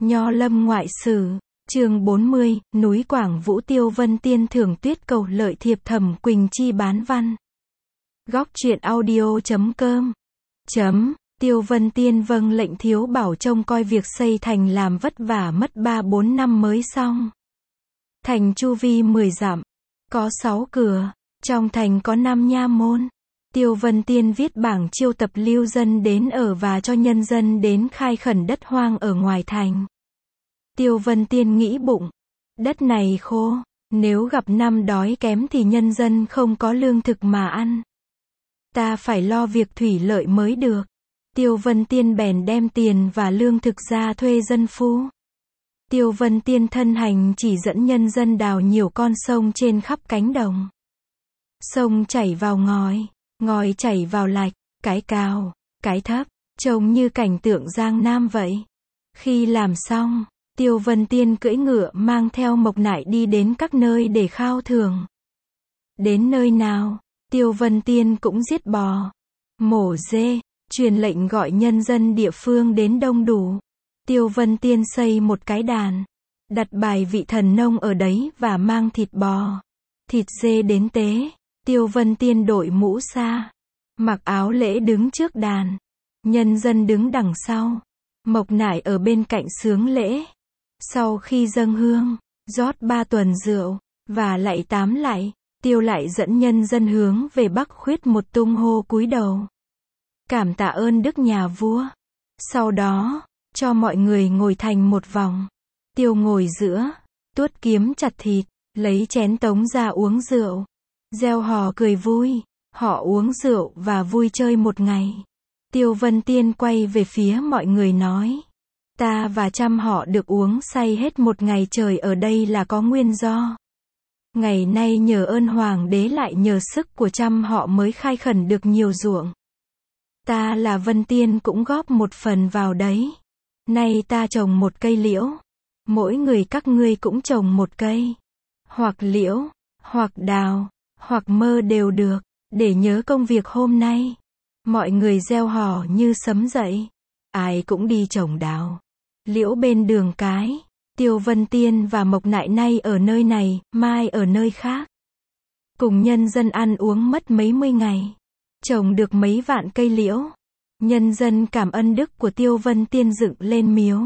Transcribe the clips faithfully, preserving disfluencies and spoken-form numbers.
Nho Lâm Ngoại Sử, chương bốn mươi, núi Quảng Vũ Tiêu Vân Tiên thưởng tuyết cầu lợi thiệp Thẩm Quỳnh Chi bán văn. Góc truyện audio chấm com. Chấm, Tiêu Vân Tiên vâng lệnh thiếu bảo trông coi việc xây thành làm vất vả mất ba bốn năm mới xong. Thành chu vi mười dặm, có sáu cửa, trong thành có năm nha môn. Tiêu Vân Tiên viết bảng chiêu tập lưu dân đến ở và cho nhân dân đến khai khẩn đất hoang ở ngoài thành. Tiêu Vân Tiên nghĩ bụng, đất này khô, nếu gặp năm đói kém thì nhân dân không có lương thực mà ăn. Ta phải lo việc thủy lợi mới được. Tiêu Vân Tiên bèn đem tiền và lương thực ra thuê dân phu. Tiêu Vân Tiên thân hành chỉ dẫn nhân dân đào nhiều con sông trên khắp cánh đồng. Sông chảy vào ngòi, ngòi chảy vào lạch, cái cao, cái thấp, trông như cảnh tượng Giang Nam vậy. Khi làm xong, Tiêu Vân Tiên cưỡi ngựa mang theo Mộc Nại đi đến các nơi để khao thưởng. Đến nơi nào, Tiêu Vân Tiên cũng giết bò, mổ dê, truyền lệnh gọi nhân dân địa phương đến đông đủ. Tiêu Vân Tiên xây một cái đàn, đặt bài vị thần nông ở đấy và mang thịt bò, thịt dê đến tế. Tiêu Vân Tiên đội mũ sa, mặc áo lễ đứng trước đàn, nhân dân đứng đằng sau, Mộc Nại ở bên cạnh xướng lễ. Sau khi dâng hương, rót ba tuần rượu, và lạy tám lạy, Tiêu lại dẫn nhân dân hướng về bắc khuyết một tung hô cúi đầu. Cảm tạ ơn đức nhà vua. Sau đó, cho mọi người ngồi thành một vòng. Tiêu ngồi giữa, tuốt kiếm chặt thịt, lấy chén tống ra uống rượu. Reo hò cười vui, họ uống rượu và vui chơi một ngày. Tiêu Vân Tiên quay về phía mọi người nói, ta và trăm họ được uống say hết một ngày trời ở đây là có nguyên do. Ngày nay nhờ ơn hoàng đế lại nhờ sức của trăm họ mới khai khẩn được nhiều ruộng. Ta là Vân Tiên cũng góp một phần vào đấy. Nay ta trồng một cây liễu, mỗi người các ngươi cũng trồng một cây, hoặc liễu, hoặc đào, hoặc mơ đều được, để nhớ công việc hôm nay. Mọi người reo hò như sấm dậy, ai cũng đi trồng đào, liễu bên đường cái. Tiêu Vân Tiên và Mộc Nại nay ở nơi này, mai ở nơi khác. Cùng nhân dân ăn uống mất mấy mươi ngày, trồng được mấy vạn cây liễu. Nhân dân cảm ơn đức của Tiêu Vân Tiên dựng lên miếu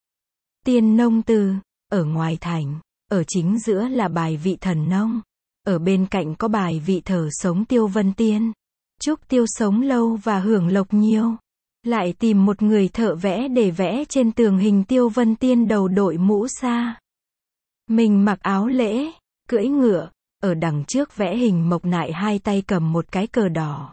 Tiên Nông Từ, ở ngoài thành, ở chính giữa là bài vị thần nông, ở bên cạnh có bài vị thờ sống Tiêu Vân Tiên, chúc Tiêu sống lâu và hưởng lộc nhiều. Lại tìm một người thợ vẽ để vẽ trên tường hình Tiêu Vân Tiên đầu đội mũ sa, mình mặc áo lễ, cưỡi ngựa, ở đằng trước vẽ hình Mộc Nại hai tay cầm một cái cờ đỏ,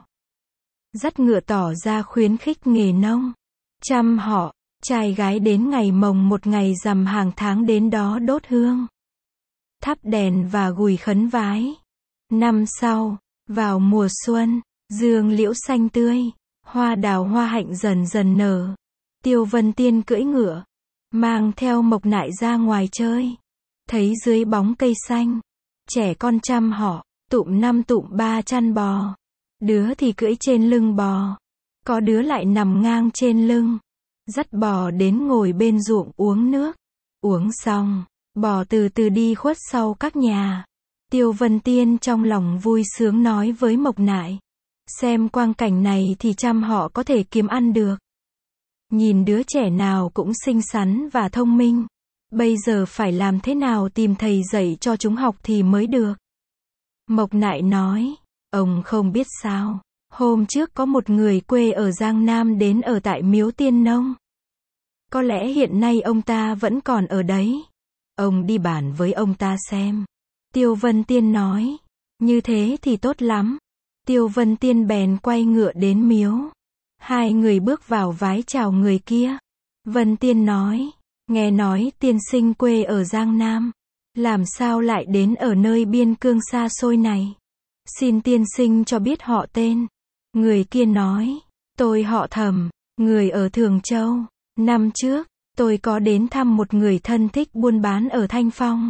dắt ngựa tỏ ra khuyến khích nghề nông. Trăm họ, trai gái đến ngày mồng một ngày rằm hàng tháng đến đó đốt hương, thắp đèn và gùi khấn vái. Năm sau, vào mùa xuân, dương liễu xanh tươi, hoa đào hoa hạnh dần dần nở. Tiêu Vân Tiên cưỡi ngựa, mang theo Mộc Nại ra ngoài chơi. Thấy dưới bóng cây xanh, trẻ con trăm họ, tụm năm tụm ba chăn bò. Đứa thì cưỡi trên lưng bò, có đứa lại nằm ngang trên lưng, dắt bò đến ngồi bên ruộng uống nước. Uống xong, bò từ từ đi khuất sau các nhà. Tiêu Vân Tiên trong lòng vui sướng nói với Mộc Nại, xem quang cảnh này thì trăm họ có thể kiếm ăn được. Nhìn đứa trẻ nào cũng xinh xắn và thông minh. Bây giờ phải làm thế nào tìm thầy dạy cho chúng học thì mới được. Mộc Nại nói, ông không biết sao, hôm trước có một người quê ở Giang Nam đến ở tại miếu Tiên Nông. Có lẽ hiện nay ông ta vẫn còn ở đấy. Ông đi bàn với ông ta xem. Tiêu Vân Tiên nói, như thế thì tốt lắm. Tiêu Vân Tiên bèn quay ngựa đến miếu. Hai người bước vào vái chào người kia. Vân Tiên nói, nghe nói tiên sinh quê ở Giang Nam, làm sao lại đến ở nơi biên cương xa xôi này? Xin tiên sinh cho biết họ tên. Người kia nói, tôi họ Thẩm, người ở Thường Châu. Năm trước, tôi có đến thăm một người thân thích buôn bán ở Thanh Phong.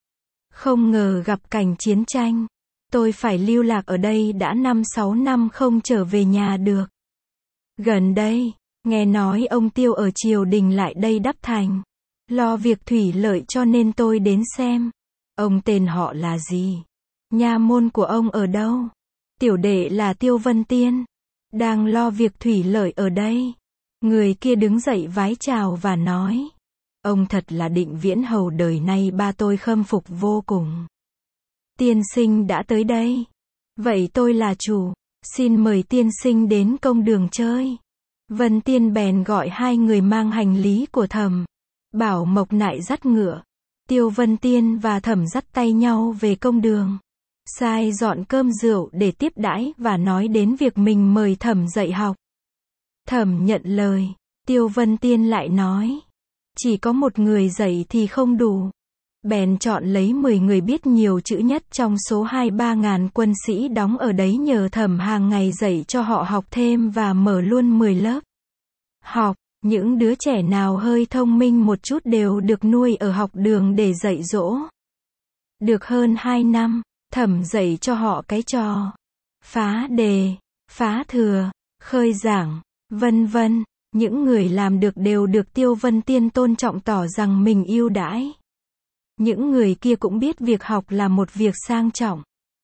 Không ngờ gặp cảnh chiến tranh. Tôi phải lưu lạc ở đây đã năm sáu năm không trở về nhà được. Gần đây, nghe nói ông Tiêu ở triều đình lại đây đắp thành. Lo việc thủy lợi cho nên tôi đến xem. Ông tên họ là gì? Nha môn của ông ở đâu? Tiểu đệ là Tiêu Vân Tiên. Đang lo việc thủy lợi ở đây. Người kia đứng dậy vái chào và nói. Ông thật là Định Viễn Hầu đời nay ba tôi khâm phục vô cùng. Tiên sinh đã tới đây. Vậy tôi là chủ. Xin mời tiên sinh đến công đường chơi. Vân Tiên bèn gọi hai người mang hành lý của Thẩm Bảo Mộc Nại dắt ngựa. Tiêu Vân Tiên và Thẩm dắt tay nhau về công đường. Sai dọn cơm rượu để tiếp đãi và nói đến việc mình mời Thẩm dạy học. Thẩm nhận lời. Tiêu Vân Tiên lại nói. Chỉ có một người dạy thì không đủ. Bèn chọn lấy mười người biết nhiều chữ nhất trong số hai ba ngàn quân sĩ đóng ở đấy nhờ Thẩm hàng ngày dạy cho họ học thêm và mở luôn mười lớp học. Những đứa trẻ nào hơi thông minh một chút đều được nuôi ở học đường để dạy dỗ. Được hơn hai năm, Thẩm dạy cho họ cái trò phá đề, phá thừa, khơi giảng, vân vân. Những người làm được đều được Tiêu Vân Tiên tôn trọng tỏ rằng mình ưu đãi. Những người kia cũng biết việc học là một việc sang trọng.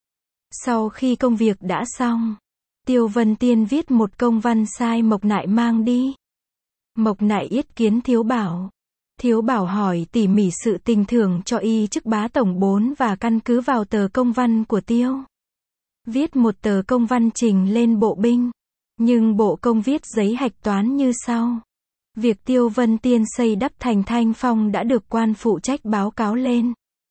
Sau khi công việc đã xong, Tiêu Vân Tiên viết một công văn sai Mộc Nại mang đi. Mộc Nại yết kiến Thiếu Bảo. Thiếu Bảo hỏi tỉ mỉ sự tình thưởng cho y chức bá tổng bốn và căn cứ vào tờ công văn của Tiêu. Viết một tờ công văn trình lên bộ binh. Nhưng bộ công viết giấy hạch toán như sau. Việc Tiêu Vân Tiên xây đắp thành Thanh Phong đã được quan phụ trách báo cáo lên.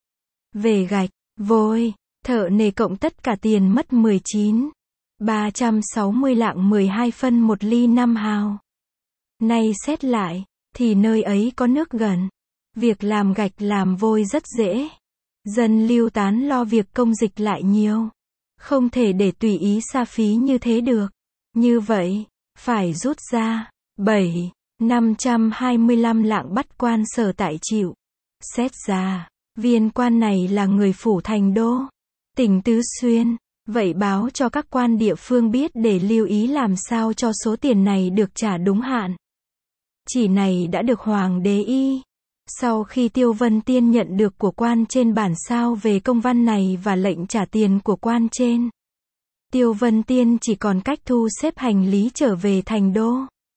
Về gạch, vôi, thợ nề cộng tất cả tiền mất mười chín, ba trăm sáu mươi lạng mười hai phân một ly năm hào. Nay xét lại, thì nơi ấy có nước gần. Việc làm gạch làm vôi rất dễ. Dân lưu tán lo việc công dịch lại nhiều. Không thể để tùy ý xa phí như thế được. Như vậy, phải rút ra bảy năm trăm hai mươi lăm lạng bắt quan sở tại chịu. Xét ra, viên quan này là người phủ Thành Đô, tỉnh Tứ Xuyên. Vậy báo cho các quan địa phương biết để lưu ý làm sao cho số tiền này được trả đúng hạn. Chỉ này đã được Hoàng đế y. Sau khi Tiêu Vân Tiên nhận được của quan trên bản sao về công văn này và lệnh trả tiền của quan trên, Tiêu Vân Tiên chỉ còn cách thu xếp hành lý trở về Thành Đô.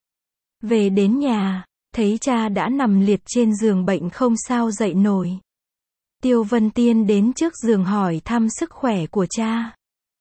Về đến nhà, thấy cha đã nằm liệt trên giường bệnh không sao dậy nổi. Tiêu Vân Tiên đến trước giường hỏi thăm sức khỏe của cha.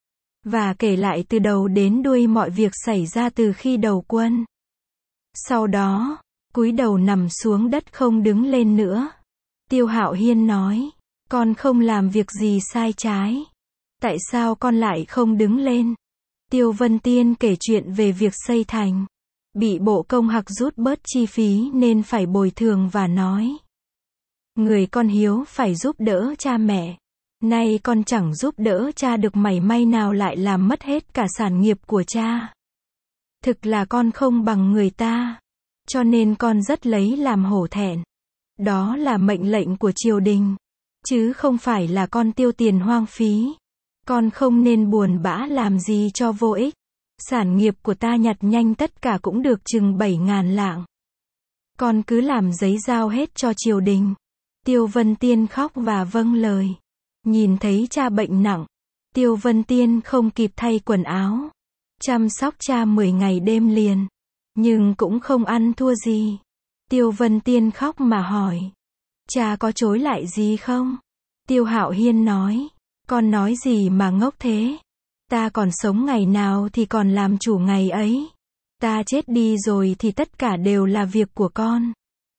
Và kể lại từ đầu đến đuôi mọi việc xảy ra từ khi đầu quân. Sau đó, cúi đầu nằm xuống đất không đứng lên nữa. Tiêu Hạo Hiên nói, con không làm việc gì sai trái. Tại sao con lại không đứng lên? Tiêu Vân Tiên kể chuyện về việc xây thành. Bị bộ công hặc rút bớt chi phí nên phải bồi thường và nói. Người con hiếu phải giúp đỡ cha mẹ. Nay con chẳng giúp đỡ cha được mảy may nào lại làm mất hết cả sản nghiệp của cha. Thực là con không bằng người ta. Cho nên con rất lấy làm hổ thẹn. Đó là mệnh lệnh của triều đình. Chứ không phải là con tiêu tiền hoang phí. Con không nên buồn bã làm gì cho vô ích. Sản nghiệp của ta nhặt nhanh tất cả cũng được chừng bảy ngàn lạng. Con cứ làm giấy giao hết cho triều đình. Tiêu Vân Tiên khóc và vâng lời. Nhìn thấy cha bệnh nặng, Tiêu Vân Tiên không kịp thay quần áo. Chăm sóc cha mười ngày đêm liền. Nhưng cũng không ăn thua gì. Tiêu Vân Tiên khóc mà hỏi. Cha có chối lại gì không? Tiêu Hạo Hiên nói. Con nói gì mà ngốc thế? Ta còn sống ngày nào thì còn làm chủ ngày ấy. Ta chết đi rồi thì tất cả đều là việc của con.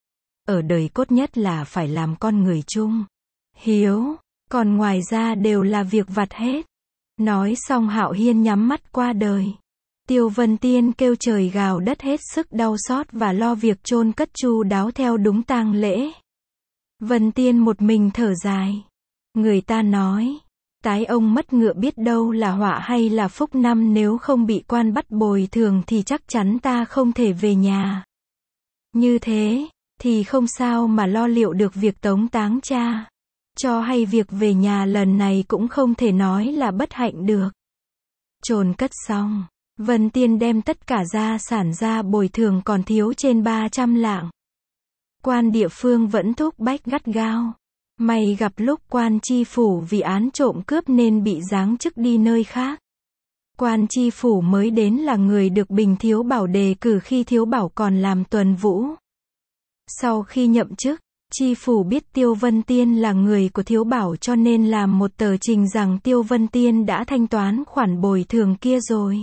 Ở đời cốt nhất là phải làm con người chung, hiếu, còn ngoài ra đều là việc vặt hết. Nói xong Hạo Hiên nhắm mắt qua đời. Tiêu Vân Tiên kêu trời gào đất hết sức đau xót và lo việc chôn cất chu đáo theo đúng tang lễ. Vân Tiên một mình thở dài. Người ta nói, tái ông mất ngựa biết đâu là họa hay là phúc, năm nếu không bị quan bắt bồi thường thì chắc chắn ta không thể về nhà. Như thế, thì không sao mà lo liệu được việc tống táng cha. Cho hay việc về nhà lần này cũng không thể nói là bất hạnh được. Chôn cất xong, Vân Tiên đem tất cả gia sản ra bồi thường còn thiếu trên ba trăm lạng. Quan địa phương vẫn thúc bách gắt gao. May gặp lúc quan tri phủ vì án trộm cướp nên bị giáng chức đi nơi khác. Quan tri phủ mới đến là người được Bình Thiếu Bảo đề cử khi Thiếu Bảo còn làm tuần vũ. Sau khi nhậm chức, tri phủ biết Tiêu Vân Tiên là người của Thiếu Bảo cho nên làm một tờ trình rằng Tiêu Vân Tiên đã thanh toán khoản bồi thường kia rồi.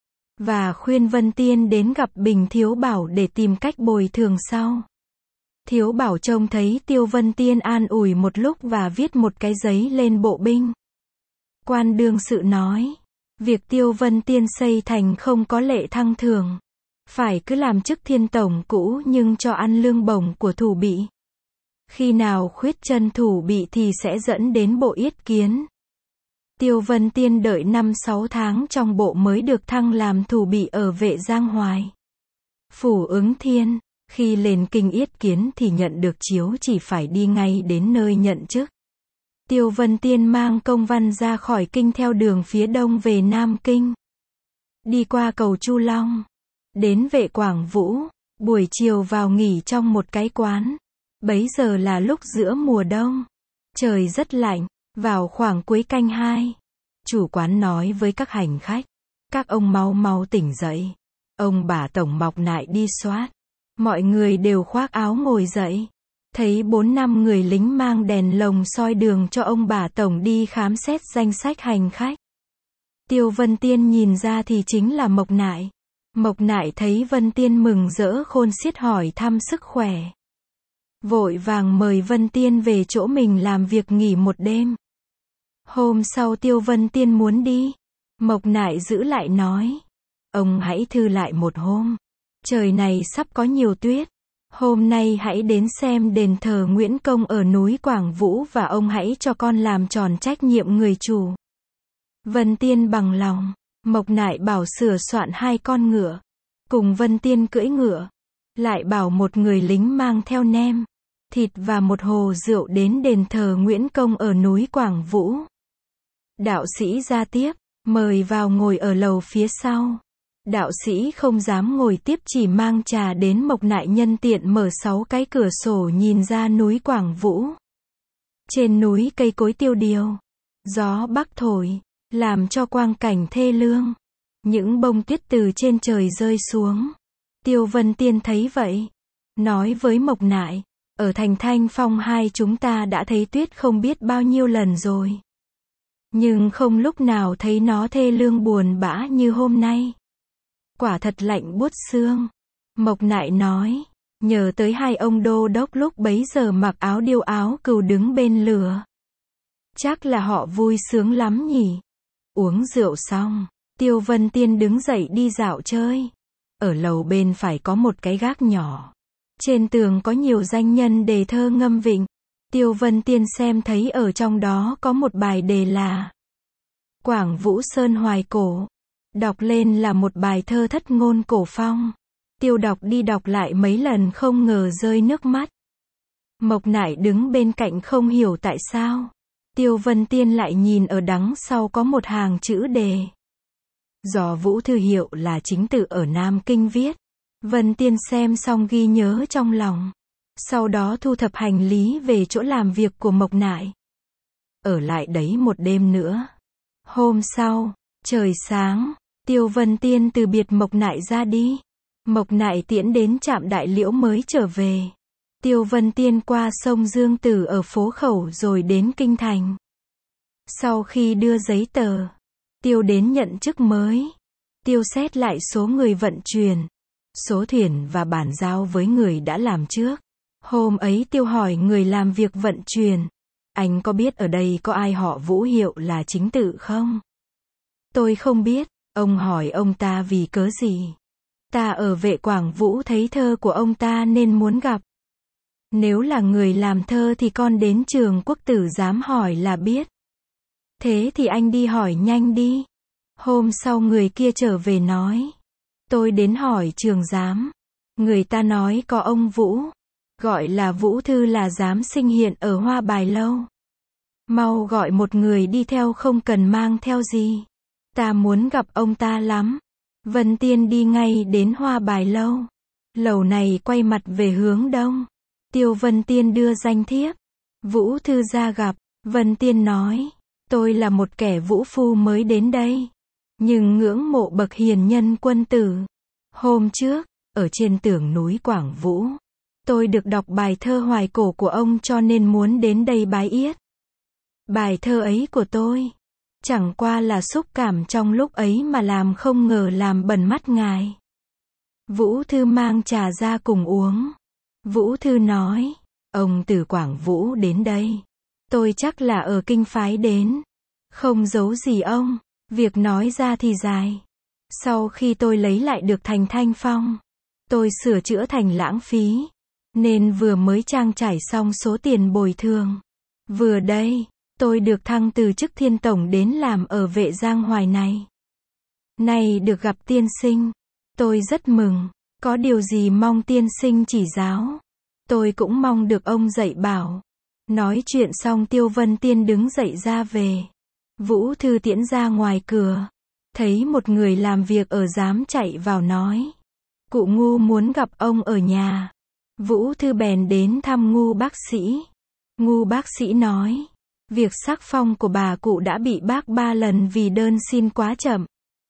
Và khuyên Vân Tiên đến gặp Bình Thiếu Bảo để tìm cách bồi thường sau. Thiếu Bảo trông thấy Tiêu Vân Tiên an ủi một lúc và viết một cái giấy lên bộ binh. Quan đương sự nói, việc Tiêu Vân Tiên xây thành không có lệ thăng thưởng. Phải cứ làm chức thiên tổng cũ nhưng cho ăn lương bổng của thủ bị. Khi nào khuyết chân thủ bị thì sẽ dẫn đến bộ yết kiến. Tiêu Vân Tiên đợi năm sáu tháng trong bộ mới được thăng làm thủ bị ở Vệ Giang Hoài. Phủ Ứng Thiên, khi lên kinh yết kiến thì nhận được chiếu chỉ phải đi ngay đến nơi nhận chức. Tiêu Vân Tiên mang công văn ra khỏi kinh theo đường phía đông về Nam Kinh. Đi qua cầu Chu Long, đến Vệ Quảng Vũ, buổi chiều vào nghỉ trong một cái quán. Bấy giờ là lúc giữa mùa đông. Trời rất lạnh, vào khoảng cuối canh hai. Chủ quán nói với các hành khách, các ông mau mau tỉnh dậy. Ông bà tổng mọc nại đi soát. Mọi người đều khoác áo ngồi dậy. Thấy bốn năm người lính mang đèn lồng soi đường cho ông bà tổng đi khám xét danh sách hành khách. Tiêu Vân Tiên nhìn ra thì chính là Mộc Nại. Mộc Nại thấy Vân Tiên mừng rỡ khôn xiết hỏi thăm sức khỏe. Vội vàng mời Vân Tiên về chỗ mình làm việc nghỉ một đêm. Hôm sau Tiêu Vân Tiên muốn đi. Mộc Nại giữ lại nói. Ông hãy thư lại một hôm. Trời này sắp có nhiều tuyết. Hôm nay hãy đến xem đền thờ Nguyễn Công ở núi Quảng Vũ và ông hãy cho con làm tròn trách nhiệm người chủ. Vân Tiên bằng lòng. Mộc Nại bảo sửa soạn hai con ngựa. Cùng Vân Tiên cưỡi ngựa. Lại bảo một người lính mang theo nem, thịt và một hồ rượu đến đền thờ Nguyễn Công ở núi Quảng Vũ. Đạo sĩ ra tiếp, mời vào ngồi ở lầu phía sau. Đạo sĩ không dám ngồi tiếp chỉ mang trà đến. Mộc Nại nhân tiện mở sáu cái cửa sổ nhìn ra núi Quảng Vũ. Trên núi cây cối tiêu điều, gió bắc thổi, làm cho quang cảnh thê lương. Những bông tuyết từ trên trời rơi xuống. Tiêu Vân Tiên thấy vậy, nói với Mộc Nại, ở thành Thanh Phong hai chúng ta đã thấy tuyết không biết bao nhiêu lần rồi. Nhưng không lúc nào thấy nó thê lương buồn bã như hôm nay. Quả thật lạnh buốt xương. Mộc Nại nói, nhờ tới hai ông đô đốc lúc bấy giờ mặc áo điêu áo cừu đứng bên lửa. Chắc là họ vui sướng lắm nhỉ. Uống rượu xong, Tiêu Vân Tiên đứng dậy đi dạo chơi. Ở lầu bên phải có một cái gác nhỏ. Trên tường có nhiều danh nhân đề thơ ngâm vịnh. Tiêu Vân Tiên xem thấy ở trong đó có một bài đề là Quảng Vũ Sơn Hoài Cổ. Đọc lên là một bài thơ thất ngôn cổ phong. Tiêu đọc đi đọc lại mấy lần không ngờ rơi nước mắt. Mộc Nại đứng bên cạnh không hiểu tại sao. Tiêu Vân Tiên lại nhìn ở đằng sau có một hàng chữ đề. Do Vũ Thư Hiệu là chính tự ở Nam Kinh viết. Vân Tiên xem xong ghi nhớ trong lòng. Sau đó thu thập hành lý về chỗ làm việc của Mộc Nại. Ở lại đấy một đêm nữa. Hôm sau, trời sáng, Tiêu Vân Tiên từ biệt Mộc Nại ra đi. Mộc Nại tiễn đến trạm Đại Liễu mới trở về. Tiêu Vân Tiên qua sông Dương Tử ở phố Khẩu rồi đến Kinh Thành. Sau khi đưa giấy tờ, Tiêu đến nhận chức mới. Tiêu xét lại số người vận chuyển, số thuyền và bản giao với người đã làm trước. Hôm ấy Tiêu hỏi người làm việc vận chuyển, anh có biết ở đây có ai họ Vũ Hiệu là chính tự không? Tôi không biết. Ông hỏi ông ta vì cớ gì? Ta ở Vệ Quảng Vũ thấy thơ của ông ta nên muốn gặp. Nếu là người làm thơ thì con đến Trường Quốc Tử Giám hỏi là biết. Thế thì anh đi hỏi nhanh đi. Hôm sau người kia trở về nói. Tôi đến hỏi Trường Giám. Người ta nói có ông Vũ. Gọi là Vũ Thư là giám sinh hiện ở Hoa Bài Lâu. Mau gọi một người đi theo không cần mang theo gì. Ta muốn gặp ông ta lắm. Vân Tiên đi ngay đến Hoa Bài Lâu. Lầu này quay mặt về hướng đông. Tiêu Vân Tiên đưa danh thiếp. Vũ Thư ra gặp. Vân Tiên nói, tôi là một kẻ vũ phu mới đến đây, nhưng ngưỡng mộ bậc hiền nhân quân tử. Hôm trước, ở trên tường núi Quảng Vũ, tôi được đọc bài thơ hoài cổ của ông cho nên muốn đến đây bái yết. Bài thơ ấy của tôi, chẳng qua là xúc cảm trong lúc ấy mà làm không ngờ làm bẩn mắt ngài. Vũ Thư mang trà ra cùng uống. Vũ Thư nói, ông từ Quảng Vũ đến đây, tôi chắc là ở kinh phái đến. Không giấu gì ông, việc nói ra thì dài. Sau khi tôi lấy lại được thành Thanh Phong, tôi sửa chữa thành Lãng Phí, nên vừa mới trang trải xong số tiền bồi thường. Vừa đây, tôi được thăng từ chức Thiên Tổng đến làm ở Vệ Giang Hoài này. Nay được gặp tiên sinh, tôi rất mừng, có điều gì mong tiên sinh chỉ giáo. Tôi cũng mong được ông dạy bảo. Nói chuyện xong Tiêu Vân Tiên đứng dậy ra về. Vũ Thư tiễn ra ngoài cửa. Thấy một người làm việc ở dám chạy vào nói, cụ Ngu muốn gặp ông ở nhà. Vũ Thư bèn đến thăm Ngu bác sĩ. Ngu bác sĩ nói, việc sắc phong của bà cụ đã bị bác ba lần vì đơn xin quá chậm.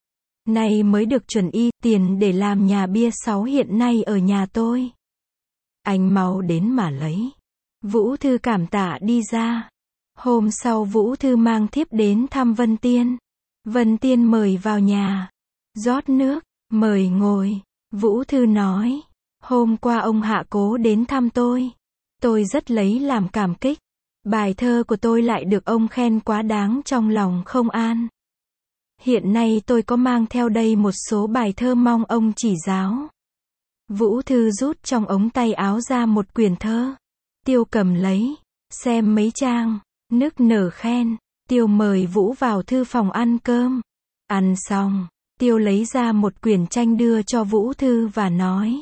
Nay mới được chuẩn y, tiền để làm nhà bia sáu hiện nay ở nhà tôi. Anh mau đến mà lấy. Vũ Thư cảm tạ đi ra. Hôm sau Vũ Thư mang thiếp đến thăm Vân Tiên. Vân Tiên mời vào nhà. Rót nước, mời ngồi. Vũ Thư nói, hôm qua ông Hạ Cố đến thăm tôi. Tôi rất lấy làm cảm kích. Bài thơ của tôi lại được ông khen quá đáng, trong lòng không an. Hiện nay tôi có mang theo đây một số bài thơ mong ông chỉ giáo. Vũ Thư rút trong ống tay áo ra một quyển thơ. Tiêu cầm lấy, xem mấy trang, nức nở khen. Tiêu mời Vũ vào thư phòng ăn cơm. Ăn xong, Tiêu lấy ra một quyển tranh đưa cho Vũ Thư và nói,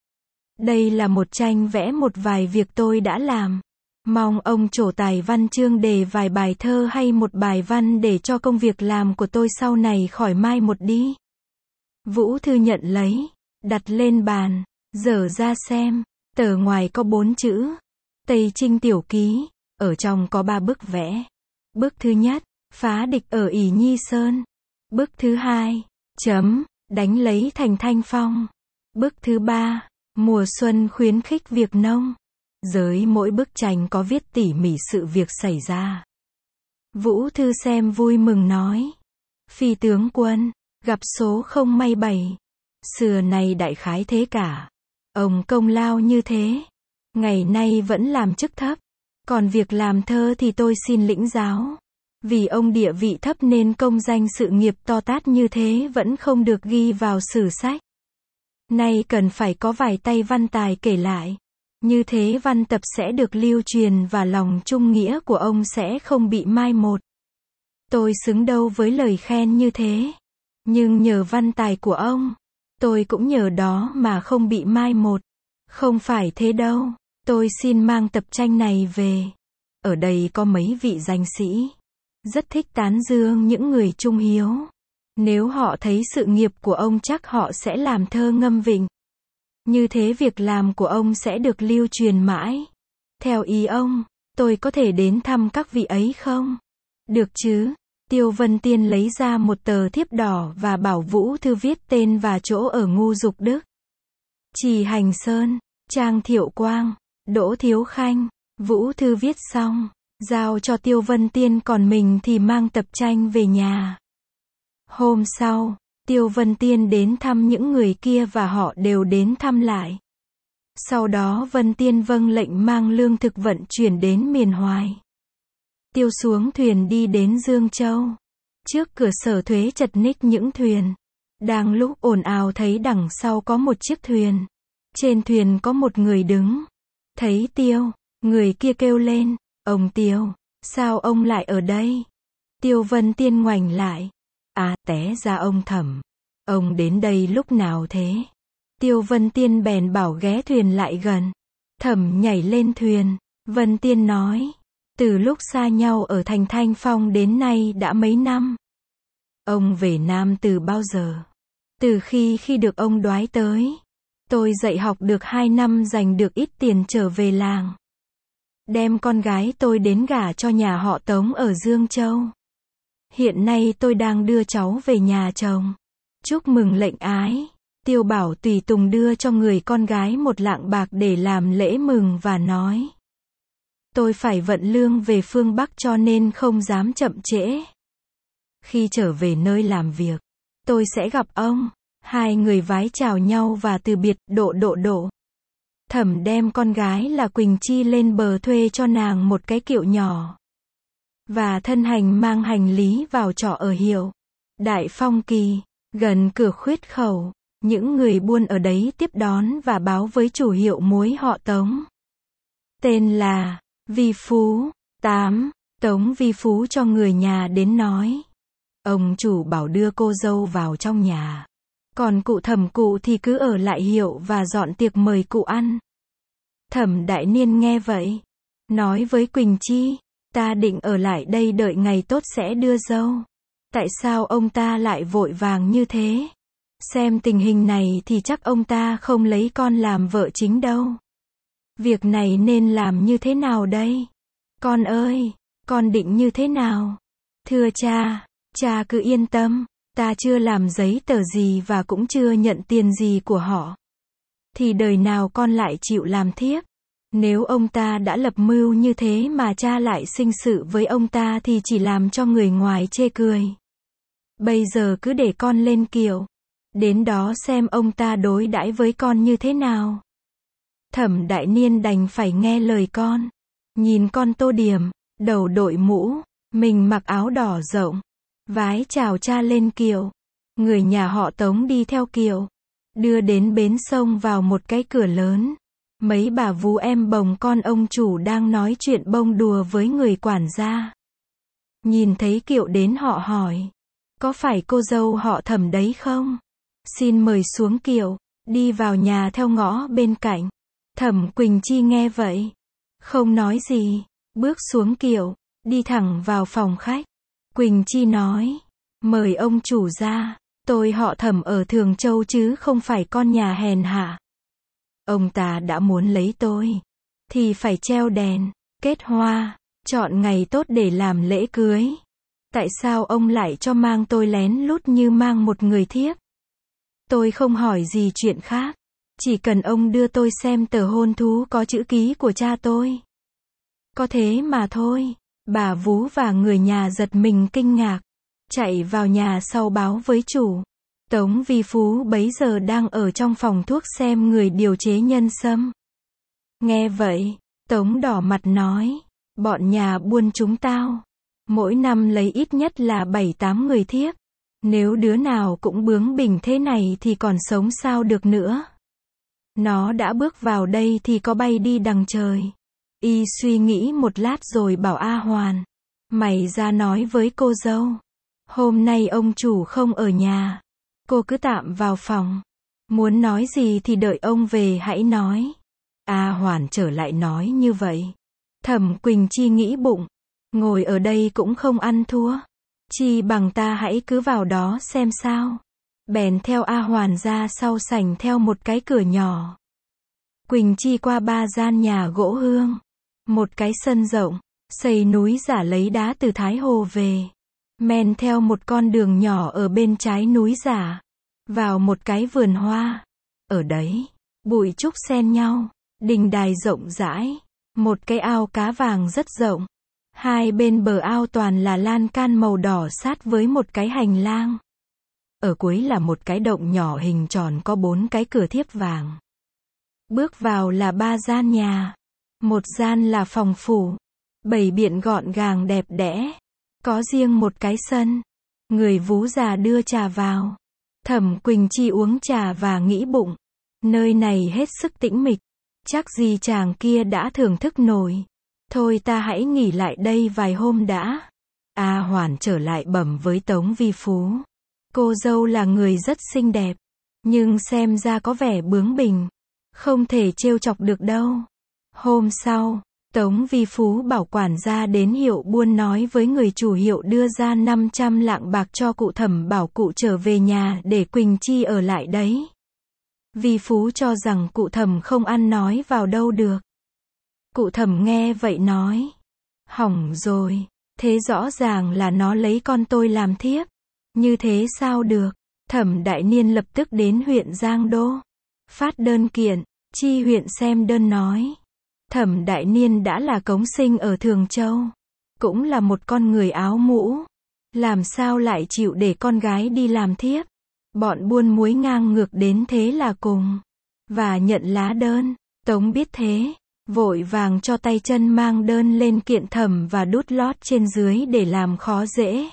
đây là một tranh vẽ một vài việc tôi đã làm. Mong ông trổ tài văn chương đề vài bài thơ hay một bài văn để cho công việc làm của tôi sau này khỏi mai một đi. Vũ Thư nhận lấy, đặt lên bàn, dở ra xem. Tờ ngoài có bốn chữ Tây Trinh Tiểu Ký, ở trong có ba bức vẽ. Bức thứ nhất, phá địch ở ỷ Nhi Sơn. Bức thứ hai, chấm, đánh lấy thành Thanh Phong. Bức thứ ba, mùa xuân khuyến khích việc nông. Dưới mỗi bức tranh có viết tỉ mỉ sự việc xảy ra. Vũ Thư xem vui mừng nói, phi tướng quân, gặp số không may bảy. Xưa nay đại khái thế cả. Ông công lao như thế, ngày nay vẫn làm chức thấp. Còn việc làm thơ thì tôi xin lĩnh giáo. Vì ông địa vị thấp nên công danh sự nghiệp to tát như thế vẫn không được ghi vào sử sách. Nay cần phải có vài tay văn tài kể lại. Như thế văn tập sẽ được lưu truyền và lòng trung nghĩa của ông sẽ không bị mai một. Tôi xứng đâu với lời khen như thế. Nhưng nhờ văn tài của ông, tôi cũng nhờ đó mà không bị mai một. Không phải thế đâu, tôi xin mang tập tranh này về. Ở đây có mấy vị danh sĩ rất thích tán dương những người trung hiếu. Nếu họ thấy sự nghiệp của ông chắc họ sẽ làm thơ ngâm vịnh. Như thế việc làm của ông sẽ được lưu truyền mãi. Theo ý ông, tôi có thể đến thăm các vị ấy không? Được chứ? Tiêu Vân Tiên lấy ra một tờ thiếp đỏ và bảo Vũ Thư viết tên và chỗ ở Ngu Dục Đức. Trì Hành Sơn, Trang Thiệu Quang, Đỗ Thiếu Khanh. Vũ Thư viết xong, giao cho Tiêu Vân Tiên, còn mình thì mang tập tranh về nhà. Hôm sau, Tiêu Vân Tiên đến thăm những người kia và họ đều đến thăm lại. Sau đó Vân Tiên vâng lệnh mang lương thực vận chuyển đến miền Hoài. Tiêu xuống thuyền đi đến Dương Châu. Trước cửa sở thuế chật ních những thuyền. Đang lúc ồn ào thấy đằng sau có một chiếc thuyền. Trên thuyền có một người đứng. Thấy Tiêu, người kia kêu lên, ông Tiêu, sao ông lại ở đây? Tiêu Vân Tiên ngoảnh lại. À, té ra ông Thẩm. Ông đến đây lúc nào thế? Tiêu Vân Tiên bèn bảo ghé thuyền lại gần. Thẩm nhảy lên thuyền. Vân Tiên nói, từ lúc xa nhau ở thành Thanh Phong đến nay đã mấy năm. Ông về Nam từ bao giờ? Từ khi khi được ông đoái tới. Tôi dạy học được hai năm giành được ít tiền trở về làng. Đem con gái tôi đến gả cho nhà họ Tống ở Dương Châu. Hiện nay tôi đang đưa cháu về nhà chồng. Chúc mừng lệnh ái. Tiêu Bảo tùy tùng đưa cho người con gái một lạng bạc để làm lễ mừng và nói. Tôi phải vận lương về phương Bắc cho nên không dám chậm trễ. Khi trở về nơi làm việc, tôi sẽ gặp ông. Hai người vái chào nhau và từ biệt, độ độ độ. Thẩm đem con gái là Quỳnh Chi lên bờ thuê cho nàng một cái kiệu nhỏ. Và thân hành mang hành lý vào trọ ở hiệu Đại Phong Kỳ, gần cửa Khuyết Khẩu. Những người buôn ở đấy tiếp đón và báo với chủ hiệu muối họ Tống. Tên là Vi Phú. tám. Tống Vi Phú cho người nhà đến nói. Ông chủ bảo đưa cô dâu vào trong nhà. Còn cụ Thẩm cụ thì cứ ở lại hiệu và dọn tiệc mời cụ ăn. Thẩm Đại Niên nghe vậy. Nói với Quỳnh Chi. Ta định ở lại đây đợi ngày tốt sẽ đưa dâu. Tại sao ông ta lại vội vàng như thế? Xem tình hình này thì chắc ông ta không lấy con làm vợ chính đâu. Việc này nên làm như thế nào đây? Con ơi, con định như thế nào? Thưa cha, cha cứ yên tâm, ta chưa làm giấy tờ gì và cũng chưa nhận tiền gì của họ. Thì đời nào con lại chịu làm thiếp? Nếu ông ta đã lập mưu như thế mà cha lại sinh sự với ông ta thì chỉ làm cho người ngoài chê cười. Bây giờ cứ để con lên kiệu. Đến đó xem ông ta đối đãi với con như thế nào. Thẩm Đại Niên đành phải nghe lời con. Nhìn con tô điểm, đầu đội mũ, mình mặc áo đỏ rộng. Vái chào cha lên kiệu. Người nhà họ Tống đi theo kiệu. Đưa đến bến sông vào một cái cửa lớn. Mấy bà vú em bồng con ông chủ đang nói chuyện bông đùa với người quản gia. Nhìn thấy kiệu đến họ hỏi. Có phải cô dâu họ Thẩm đấy không? Xin mời xuống kiệu, đi vào nhà theo ngõ bên cạnh. Thẩm Quỳnh Chi nghe vậy, không nói gì, bước xuống kiệu, đi thẳng vào phòng khách. Quỳnh Chi nói, mời ông chủ ra, tôi họ Thẩm ở Thường Châu chứ không phải con nhà hèn hạ. Ông ta đã muốn lấy tôi, thì phải treo đèn, kết hoa, chọn ngày tốt để làm lễ cưới. Tại sao ông lại cho mang tôi lén lút như mang một người thiếp? Tôi không hỏi gì chuyện khác. Chỉ cần ông đưa tôi xem tờ hôn thú có chữ ký của cha tôi. Có thế mà thôi. Bà vú và người nhà giật mình kinh ngạc. Chạy vào nhà sau báo với chủ. Tống Vi Phú bấy giờ đang ở trong phòng thuốc xem người điều chế nhân sâm. Nghe vậy, Tống đỏ mặt nói. Bọn nhà buôn chúng tao. Mỗi năm lấy ít nhất là bảy tám người thiếp. Nếu đứa nào cũng bướng bỉnh thế này thì còn sống sao được nữa. Nó đã bước vào đây thì có bay đi đằng trời. Y suy nghĩ một lát rồi bảo A Hoàn. Mày ra nói với cô dâu. Hôm nay ông chủ không ở nhà. Cô cứ tạm vào phòng. Muốn nói gì thì đợi ông về hãy nói. A Hoàn trở lại nói như vậy. Thẩm Quỳnh Chi nghĩ bụng. Ngồi ở đây cũng không ăn thua. Chi bằng ta hãy cứ vào đó xem sao. Bèn theo A Hoàn ra sau sảnh theo một cái cửa nhỏ. Quỳnh Chi qua ba gian nhà gỗ hương. Một cái sân rộng, xây núi giả lấy đá từ Thái Hồ về. Men theo một con đường nhỏ ở bên trái núi giả. Vào một cái vườn hoa. Ở đấy, bụi trúc xen nhau, đình đài rộng rãi. Một cái ao cá vàng rất rộng. Hai bên bờ ao toàn là lan can màu đỏ sát với một cái hành lang. Ở cuối là một cái động nhỏ hình tròn có bốn cái cửa thiếp vàng. Bước vào là ba gian nhà. Một gian là phòng phủ. Bày biện gọn gàng đẹp đẽ. Có riêng một cái sân. Người vú già đưa trà vào. Thẩm Quỳnh Chi uống trà và nghĩ bụng. Nơi này hết sức tĩnh mịch. Chắc gì chàng kia đã thưởng thức nổi. Thôi ta hãy nghỉ lại đây vài hôm đã. A Hoàn trở lại bẩm với Tống Vi Phú. Cô dâu là người rất xinh đẹp. Nhưng xem ra có vẻ bướng bỉnh. Không thể trêu chọc được đâu. Hôm sau, Tống Vi Phú bảo quản gia đến hiệu buôn nói với người chủ hiệu đưa ra năm trăm lạng bạc cho cụ Thẩm bảo cụ trở về nhà để Quỳnh Chi ở lại đấy. Vi Phú cho rằng cụ Thẩm không ăn nói vào đâu được. Cụ Thẩm nghe vậy nói, hỏng rồi, thế rõ ràng là nó lấy con tôi làm thiếp. Như thế sao được? Thẩm Đại Niên lập tức đến huyện Giang Đô, phát đơn kiện. Chi huyện xem đơn nói, Thẩm Đại Niên đã là cống sinh ở Thường Châu, cũng là một con người áo mũ, làm sao lại chịu để con gái đi làm thiếp. Bọn buôn muối ngang ngược đến thế là cùng, và nhận lá đơn. Tống biết thế, vội vàng cho tay chân mang đơn lên kiện Thẩm và đút lót trên dưới để làm khó dễ.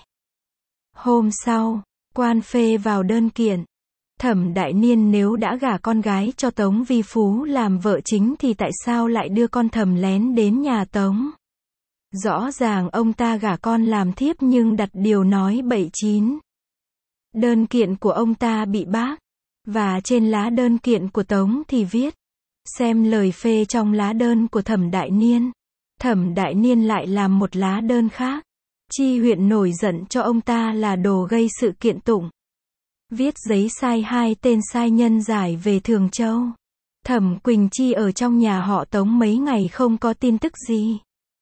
Hôm sau, quan phê vào đơn kiện, Thẩm Đại Niên nếu đã gả con gái cho Tống Vi Phú làm vợ chính thì tại sao lại đưa con Thẩm lén đến nhà Tống? Rõ ràng ông ta gả con làm thiếp nhưng đặt điều nói bậy chín. Đơn kiện của ông ta bị bác, và trên lá đơn kiện của Tống thì viết, xem lời phê trong lá đơn của Thẩm Đại Niên. Thẩm Đại Niên lại làm một lá đơn khác. Chi huyện nổi giận cho ông ta là đồ gây sự kiện tụng. Viết giấy sai hai tên sai nhân giải về Thường Châu. Thẩm Quỳnh Chi ở trong nhà họ Tống mấy ngày không có tin tức gì.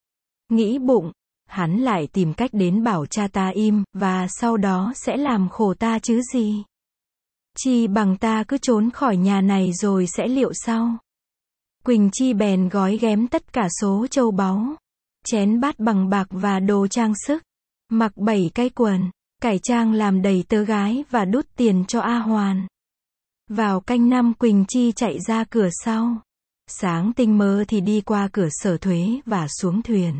Nghĩ bụng, hắn lại tìm cách đến bảo cha ta im, và sau đó sẽ làm khổ ta chứ gì. Chi bằng ta cứ trốn khỏi nhà này rồi sẽ liệu sau. Quỳnh Chi bèn gói ghém tất cả số châu báu, chén bát bằng bạc và đồ trang sức, mặc bảy cái quần, cải trang làm đầy tớ gái và đút tiền cho A Hoàn. Vào canh năm Quỳnh Chi chạy ra cửa sau. Sáng tinh mơ thì đi qua cửa sở thuế và xuống thuyền.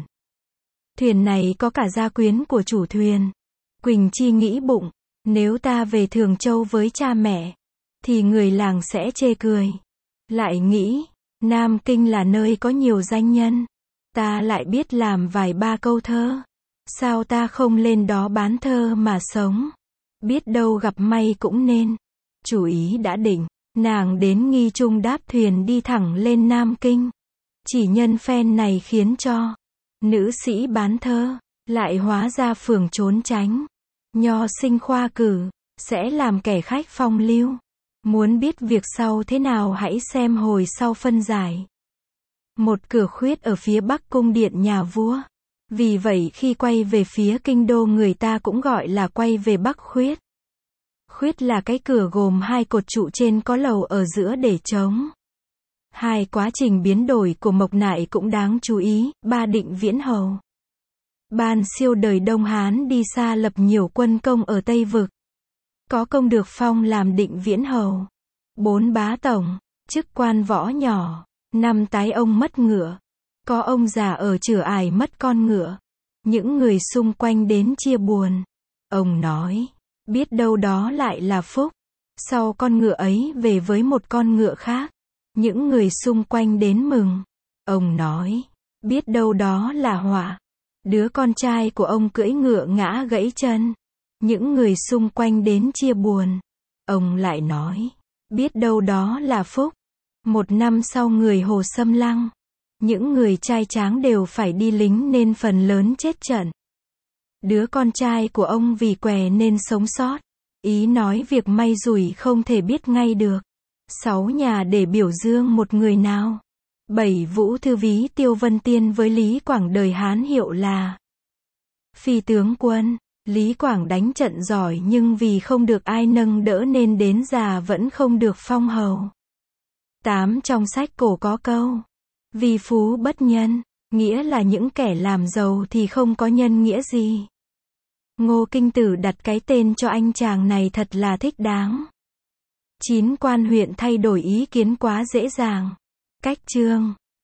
Thuyền này có cả gia quyến của chủ thuyền. Quỳnh Chi nghĩ bụng, nếu ta về Thường Châu với cha mẹ, thì người làng sẽ chê cười. Lại nghĩ, Nam Kinh là nơi có nhiều danh nhân. Ta lại biết làm vài ba câu thơ. Sao ta không lên đó bán thơ mà sống? Biết đâu gặp may cũng nên. Chủ ý đã định, nàng đến Nghi Trung đáp thuyền đi thẳng lên Nam Kinh. Chỉ nhân phen này khiến cho nữ sĩ bán thơ lại hóa ra phường trốn tránh. Nho sinh khoa cử sẽ làm kẻ khách phong lưu. Muốn biết việc sau thế nào hãy xem hồi sau phân giải. Một cửa khuyết ở phía bắc cung điện nhà vua. Vì vậy khi quay về phía kinh đô người ta cũng gọi là quay về Bắc Khuyết. Khuyết là cái cửa gồm hai cột trụ trên có lầu ở giữa để trống. Hai quá trình biến đổi của Mộc Nại cũng đáng chú ý. Ba Định Viễn Hầu, Ban Siêu đời Đông Hán đi xa lập nhiều quân công ở Tây Vực. Có công được phong làm Định Viễn Hầu. Bốn Bá Tổng, chức quan võ nhỏ. Năm Tái ông mất ngựa. Có ông già ở Chửa Ải mất con ngựa. Những người xung quanh đến chia buồn. Ông nói, biết đâu đó lại là phúc. Sau con ngựa ấy về với một con ngựa khác. Những người xung quanh đến mừng. Ông nói, biết đâu đó là họa. Đứa con trai của ông cưỡi ngựa ngã gãy chân. Những người xung quanh đến chia buồn. Ông lại nói, biết đâu đó là phúc. Một năm sau người Hồ xâm lăng. Những người trai tráng đều phải đi lính nên phần lớn chết trận. Đứa con trai của ông vì què nên sống sót. Ý nói việc may rủi không thể biết ngay được. Sáu nhà để biểu dương một người nào. Bảy Vũ thư ví Tiêu Vân Tiên với Lý Quảng đời Hán hiệu là Phi tướng quân. Lý Quảng đánh trận giỏi nhưng vì không được ai nâng đỡ nên đến già vẫn không được phong hầu. Tám Trong sách cổ có câu Vi phú bất nhân, nghĩa là những kẻ làm giàu thì không có nhân nghĩa gì. Ngô Kinh Tử đặt cái tên cho anh chàng này thật là thích đáng. Chín Quan huyện thay đổi ý kiến quá dễ dàng. Cách chương